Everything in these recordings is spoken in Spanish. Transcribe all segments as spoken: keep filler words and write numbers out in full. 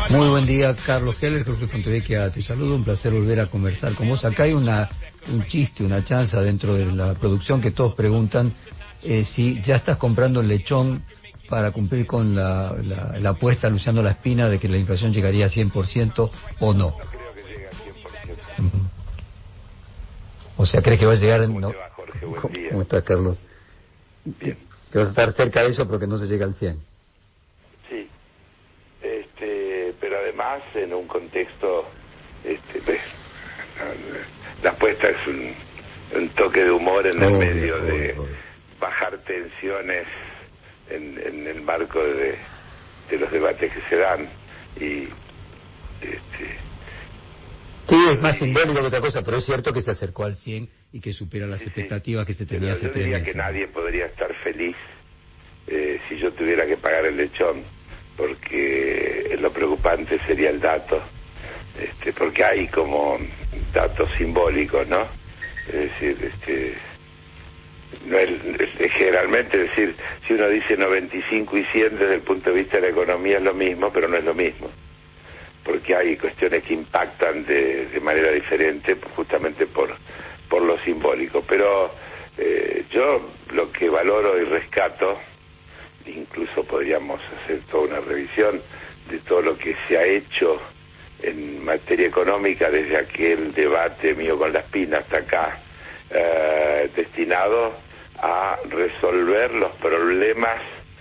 Muy buen día, Carlos Heller, Jorge Fontevecchia, te saludo, un placer volver a conversar con vos. Acá hay una, un chiste, una chanza dentro de la producción que todos preguntan eh, si ya estás comprando el lechón para cumplir con la, la, la apuesta Luciano La Espina de que la inflación llegaría a cien por ciento o no. No creo que llegue a cien por ciento. Uh-huh. O sea, ¿crees que va a llegar? ¿Cómo no? te va, Jorge? Buen ¿Cómo, día. ¿Cómo estás, Carlos? Bien. Que vas a estar cerca de eso pero que no se llega al cien. Sí. Este, pero además en un contexto, este, pues, la apuesta es un, un toque de humor en el Obvio, medio de obvio, obvio. bajar tensiones en, en el marco de, de los debates que se dan y este Sí, es más simbólico que otra cosa, pero es cierto que se acercó al cien y que supera las sí, expectativas sí. que se tenía Pero hace yo tres diría meses. que nadie podría estar feliz eh, si yo tuviera que pagar el lechón, porque lo preocupante sería el dato, este, porque hay como datos simbólicos, ¿no? Es decir, este, no es, es, generalmente decir, si uno dice noventa y cinco y cien desde el punto de vista de la economía es lo mismo, pero no es lo mismo, porque hay cuestiones que impactan de, de manera diferente justamente por, por lo simbólico. Pero eh, yo lo que valoro y rescato, incluso podríamos hacer toda una revisión de todo lo que se ha hecho en materia económica desde aquel debate mío con La Espina hasta acá, eh, destinado a resolver los problemas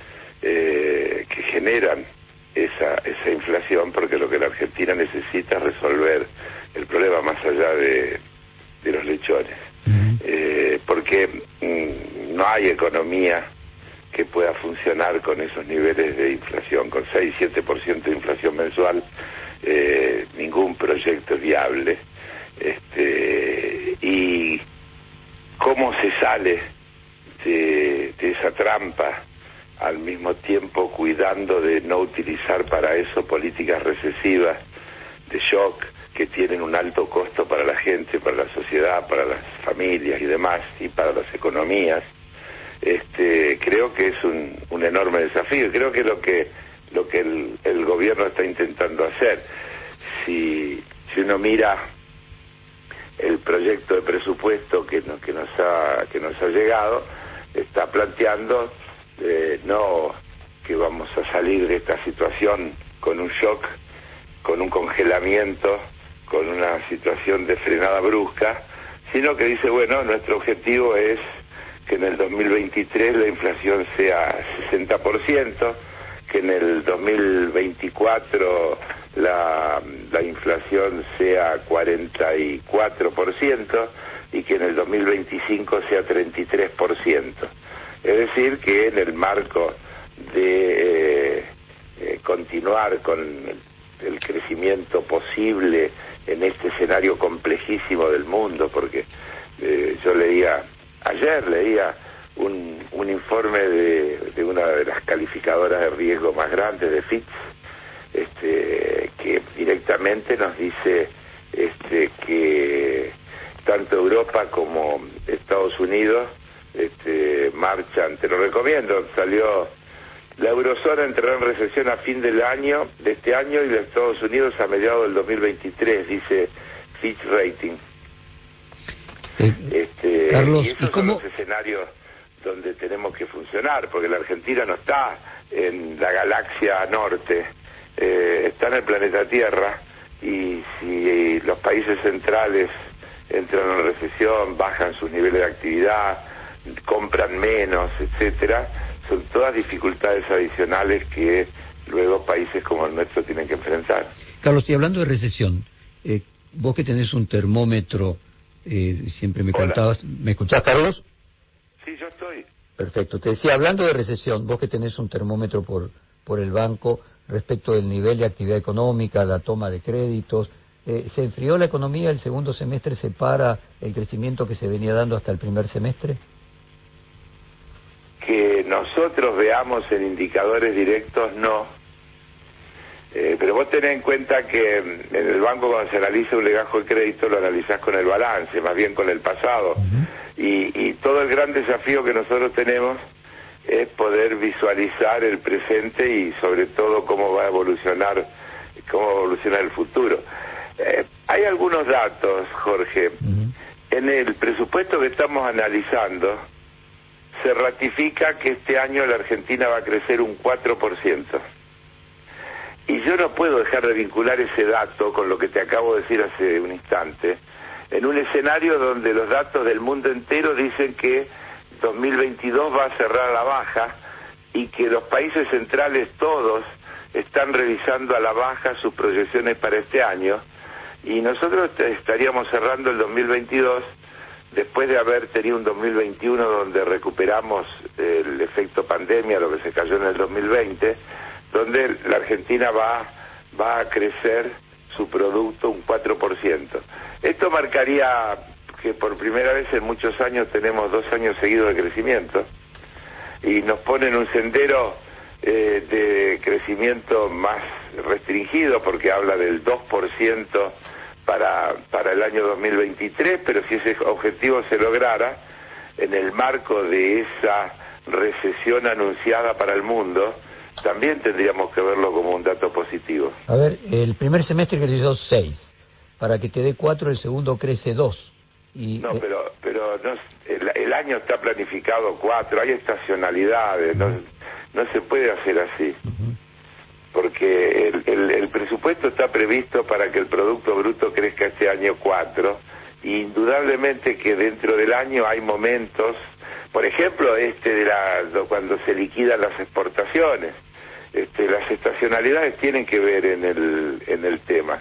eh, que generan esa esa inflación, porque lo que la Argentina necesita es resolver el problema más allá de, de los lechones. Uh-huh. eh, porque mm, no hay economía que pueda funcionar con esos niveles de inflación, con seis siete por ciento de inflación mensual. Eh, ningún proyecto es viable. Este, y cómo se sale de, de esa trampa, al mismo tiempo cuidando de no utilizar para eso políticas recesivas de shock que tienen un alto costo para la gente, para la sociedad, para las familias y demás, y para las economías. Este, creo que es un, un enorme desafío. Creo que lo que lo que el, el gobierno está intentando hacer, si si uno mira el proyecto de presupuesto que nos que nos ha que nos ha llegado, está planteando Eh, no que vamos a salir de esta situación con un shock, con un congelamiento, con una situación de frenada brusca, sino que dice, bueno, nuestro objetivo es que en el dos mil veintitrés la inflación sea sesenta por ciento, que en el dos mil veinticuatro la, la inflación sea cuarenta y cuatro por ciento y que en el dos mil veinticinco sea treinta y tres por ciento. Es decir, que en el marco de eh, eh, continuar con el, el crecimiento posible en este escenario complejísimo del mundo, porque eh, yo leía, ayer leía un, un informe de, de una de las calificadoras de riesgo más grandes, de Fitch, este, que directamente nos dice este, que tanto Europa como Estados Unidos Este, marchan, te lo recomiendo, salió la eurozona entrará en recesión a fin del año, de este año, y los Estados Unidos a mediados del dos mil veintitrés, dice Fitch Rating. Eh, este, Carlos, y esos ¿y cómo? son los escenarios donde tenemos que funcionar, porque la Argentina no está en la galaxia norte, eh, está en el planeta Tierra, y si los países centrales entran en recesión, bajan sus niveles de actividad, compran menos, etcétera, son todas dificultades adicionales que luego países como el nuestro tienen que enfrentar. Carlos, y hablando de recesión, eh, vos que tenés un termómetro, eh, siempre me Hola. contabas, ¿me escuchás, Carlos? Sí, yo estoy. Perfecto, te decía, hablando de recesión, vos que tenés un termómetro por, por el banco respecto del nivel de actividad económica, la toma de créditos, eh, ¿se enfrió la economía? ¿El segundo semestre se para el crecimiento que se venía dando hasta el primer semestre? Que nosotros veamos en indicadores directos, no. Eh, pero vos tenés en cuenta que en el banco, cuando se analiza un legajo de crédito, lo analizás con el balance, más bien con el pasado. Uh-huh. y, y todo el gran desafío que nosotros tenemos es poder visualizar el presente y sobre todo cómo va a evolucionar cómo evoluciona el futuro. Eh, hay algunos datos, Jorge. Uh-huh. En el presupuesto que estamos analizando se ratifica que este año la Argentina va a crecer un cuatro por ciento. Y yo no puedo dejar de vincular ese dato con lo que te acabo de decir hace un instante, en un escenario donde los datos del mundo entero dicen que dos mil veintidós va a cerrar a la baja y que los países centrales todos están revisando a la baja sus proyecciones para este año, y nosotros estaríamos cerrando el dos mil veintidós después de haber tenido un dos mil veintiuno donde recuperamos el efecto pandemia, lo que se cayó en el dos mil veinte, donde la Argentina va, va a crecer su producto un cuatro por ciento. Esto marcaría que por primera vez en muchos años tenemos dos años seguidos de crecimiento, y nos pone en un sendero eh, de crecimiento más restringido, porque habla del dos por ciento para, para el año dos mil veintitrés, pero si ese objetivo se lograra, en el marco de esa recesión anunciada para el mundo, también tendríamos que verlo como un dato positivo. A ver, el primer semestre creció seis, para que te dé cuatro, el segundo crece dos. Y, no, eh... pero pero no, el, el año está planificado cuatro, hay estacionalidades, uh-huh. no, no se puede hacer así, uh-huh. porque el, el, el presupuesto está previsto para que el Producto Bruto crezca este año cuatro, y indudablemente que dentro del año hay momentos, por ejemplo, este de la cuando se liquidan las exportaciones, este, las estacionalidades tienen que ver en el en el tema,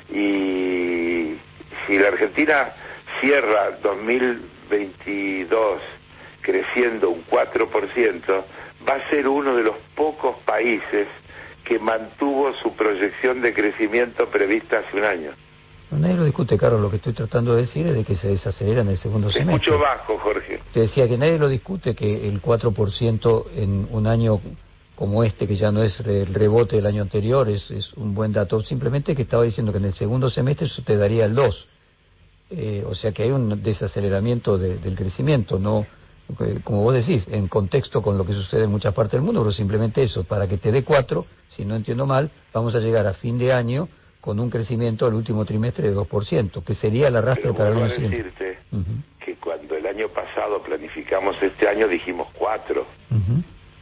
y si la Argentina cierra dos mil veintidós creciendo un cuatro por ciento, va a ser uno de los pocos países que mantuvo su proyección de crecimiento prevista hace un año. No, nadie lo discute, Carlos. Lo que estoy tratando de decir es de que se desacelera en el segundo semestre. Es mucho bajo, Jorge. Te decía que nadie lo discute, que el cuatro por ciento en un año como este, que ya no es el rebote del año anterior, es, es un buen dato. Simplemente que estaba diciendo que en el segundo semestre eso te daría el dos. Eh, o sea que hay un desaceleramiento de, del crecimiento, no, eh, como vos decís, en contexto con lo que sucede en muchas partes del mundo, pero simplemente eso, para que te dé cuatro, si no entiendo mal, vamos a llegar a fin de año con un crecimiento al último trimestre de dos por ciento, que sería el arrastre para el año siguiente. Decirte uh-huh. que cuando el año pasado planificamos este año dijimos cuatro, uh-huh.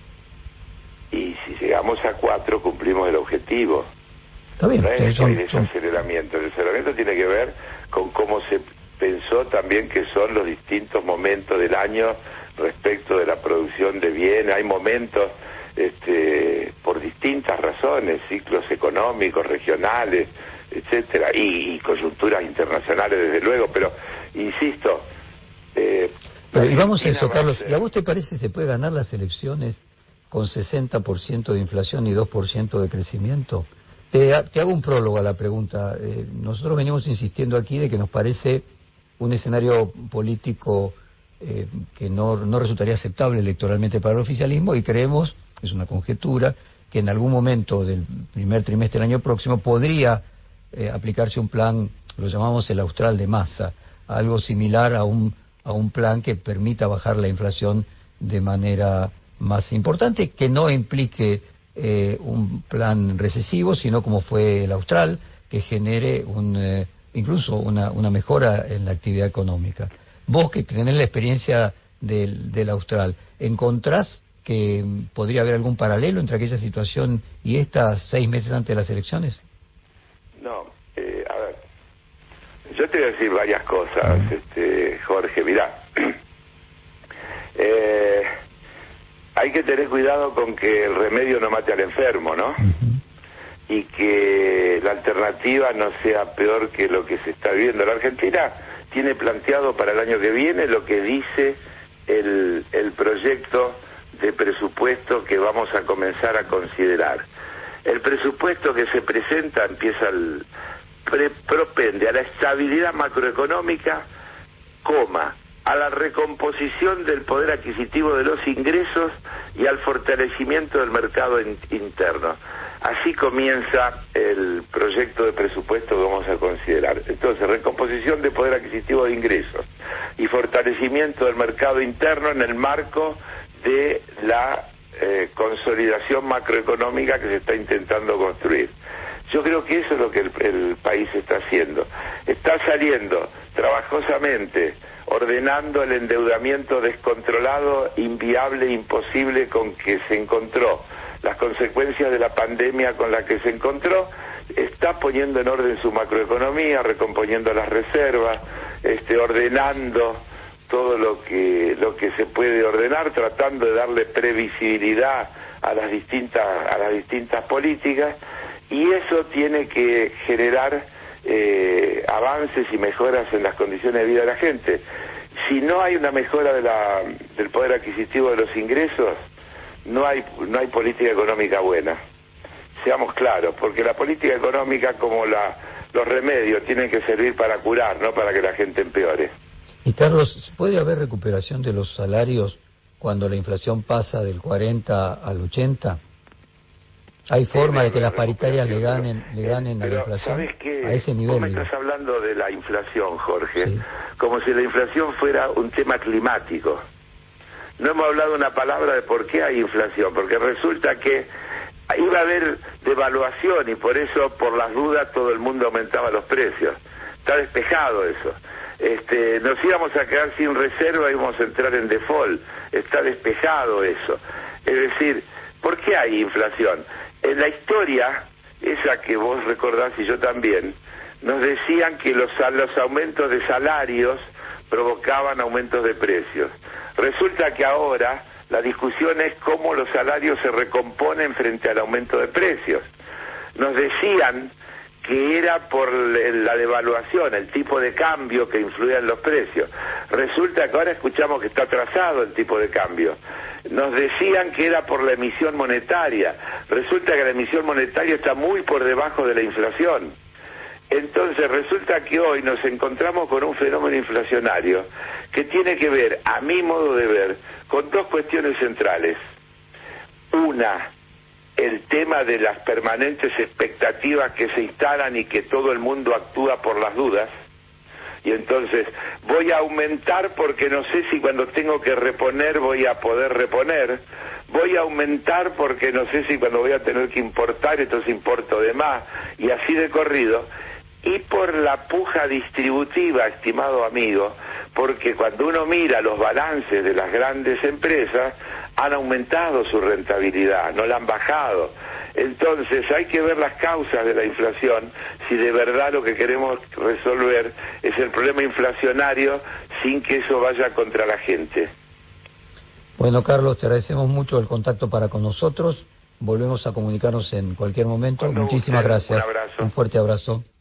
y si llegamos a cuatro cumplimos el objetivo. Está bien, no es son, que hay desaceleramiento. El desaceleramiento tiene que ver con cómo se pensó también que son los distintos momentos del año respecto de la producción de bienes. Hay momentos este, por distintas razones, ciclos económicos, regionales, etcétera, y, y coyunturas internacionales desde luego, pero insisto. Eh, pero, y vamos a eso, Carlos. ¿Y a vos te parece que se puede ganar las elecciones con sesenta por ciento de inflación y dos por ciento de crecimiento? Te, te hago un prólogo a la pregunta. Eh, nosotros venimos insistiendo aquí de que nos parece un escenario político eh, que no, no resultaría aceptable electoralmente para el oficialismo, y creemos, es una conjetura, que en algún momento del primer trimestre del año próximo podría eh, aplicarse un plan, lo llamamos el austral de masa, algo similar a un, a un plan que permita bajar la inflación de manera más importante, que no implique Eh, un plan recesivo, sino como fue el austral, que genere un, eh, incluso una, una mejora en la actividad económica. Vos, que tenés la experiencia del, del austral, ¿encontrás que podría haber algún paralelo entre aquella situación y esta seis meses antes de las elecciones? No, eh, a ver, yo te voy a decir varias cosas, uh-huh. este, Jorge, mirá. eh... Hay que tener cuidado con que el remedio no mate al enfermo, ¿no? Uh-huh. Y que la alternativa no sea peor que lo que se está viviendo. La Argentina tiene planteado para el año que viene lo que dice el, el proyecto de presupuesto que vamos a comenzar a considerar. El presupuesto que se presenta empieza al, pre, propende a la estabilidad macroeconómica, coma, a la recomposición del poder adquisitivo de los ingresos y al fortalecimiento del mercado in, interno. Así comienza el proyecto de presupuesto que vamos a considerar. Entonces, recomposición de poder adquisitivo de ingresos y fortalecimiento del mercado interno en el marco de la eh, consolidación macroeconómica que se está intentando construir. Yo creo creo que eso es lo que el, el país está haciendo. Está saliendo trabajosamente, ordenando el endeudamiento descontrolado, inviable, imposible con que se encontró, las consecuencias de la pandemia con la que se encontró, está poniendo en orden su macroeconomía, recomponiendo las reservas, este, ordenando todo lo que lo que se puede ordenar, tratando de darle previsibilidad a las distintas a las distintas políticas, y eso tiene que generar eh, avances y mejoras en las condiciones de vida de la gente. Si no hay una mejora de la, del poder adquisitivo de los ingresos, no hay no hay política económica buena. Seamos claros, porque la política económica, como la, los remedios, tienen que servir para curar, no para que la gente empeore. Y Carlos, ¿puede haber recuperación de los salarios cuando la inflación pasa del cuarenta al ochenta? ¿Hay forma de que las paritarias le ganen le ganen a la inflación? ¿Sabes qué? A ese nivel. Vos me estás hablando de la inflación, Jorge, sí, como si la inflación fuera un tema climático. No hemos hablado una palabra de por qué hay inflación, porque resulta que iba a haber devaluación y por eso, por las dudas, todo el mundo aumentaba los precios. Está despejado eso. Este, nos íbamos a quedar sin reserva, íbamos a entrar en default. Está despejado eso. Es decir, ¿por qué hay inflación? En la historia, esa que vos recordás y yo también, nos decían que los, los aumentos de salarios provocaban aumentos de precios. Resulta que ahora la discusión es cómo los salarios se recomponen frente al aumento de precios. Nos decían que era por la devaluación, el tipo de cambio que influía en los precios. Resulta que ahora escuchamos que está atrasado el tipo de cambio. Nos decían que era por la emisión monetaria. Resulta que la emisión monetaria está muy por debajo de la inflación. Entonces resulta que hoy nos encontramos con un fenómeno inflacionario que tiene que ver, a mi modo de ver, con dos cuestiones centrales. Una, el tema de las permanentes expectativas que se instalan y que todo el mundo actúa por las dudas. Y entonces voy a aumentar porque no sé si cuando tengo que reponer voy a poder reponer. Voy a aumentar porque no sé si cuando voy a tener que importar, entonces importo de más. Y así de corrido. Y por la puja distributiva, estimado amigo, porque cuando uno mira los balances de las grandes empresas, han aumentado su rentabilidad, no la han bajado. Entonces hay que ver las causas de la inflación, si de verdad lo que queremos resolver es el problema inflacionario sin que eso vaya contra la gente. Bueno, Carlos, te agradecemos mucho el contacto para con nosotros. Volvemos a comunicarnos en cualquier momento. Cuando Muchísimas usted, gracias. Un abrazo. Un fuerte abrazo.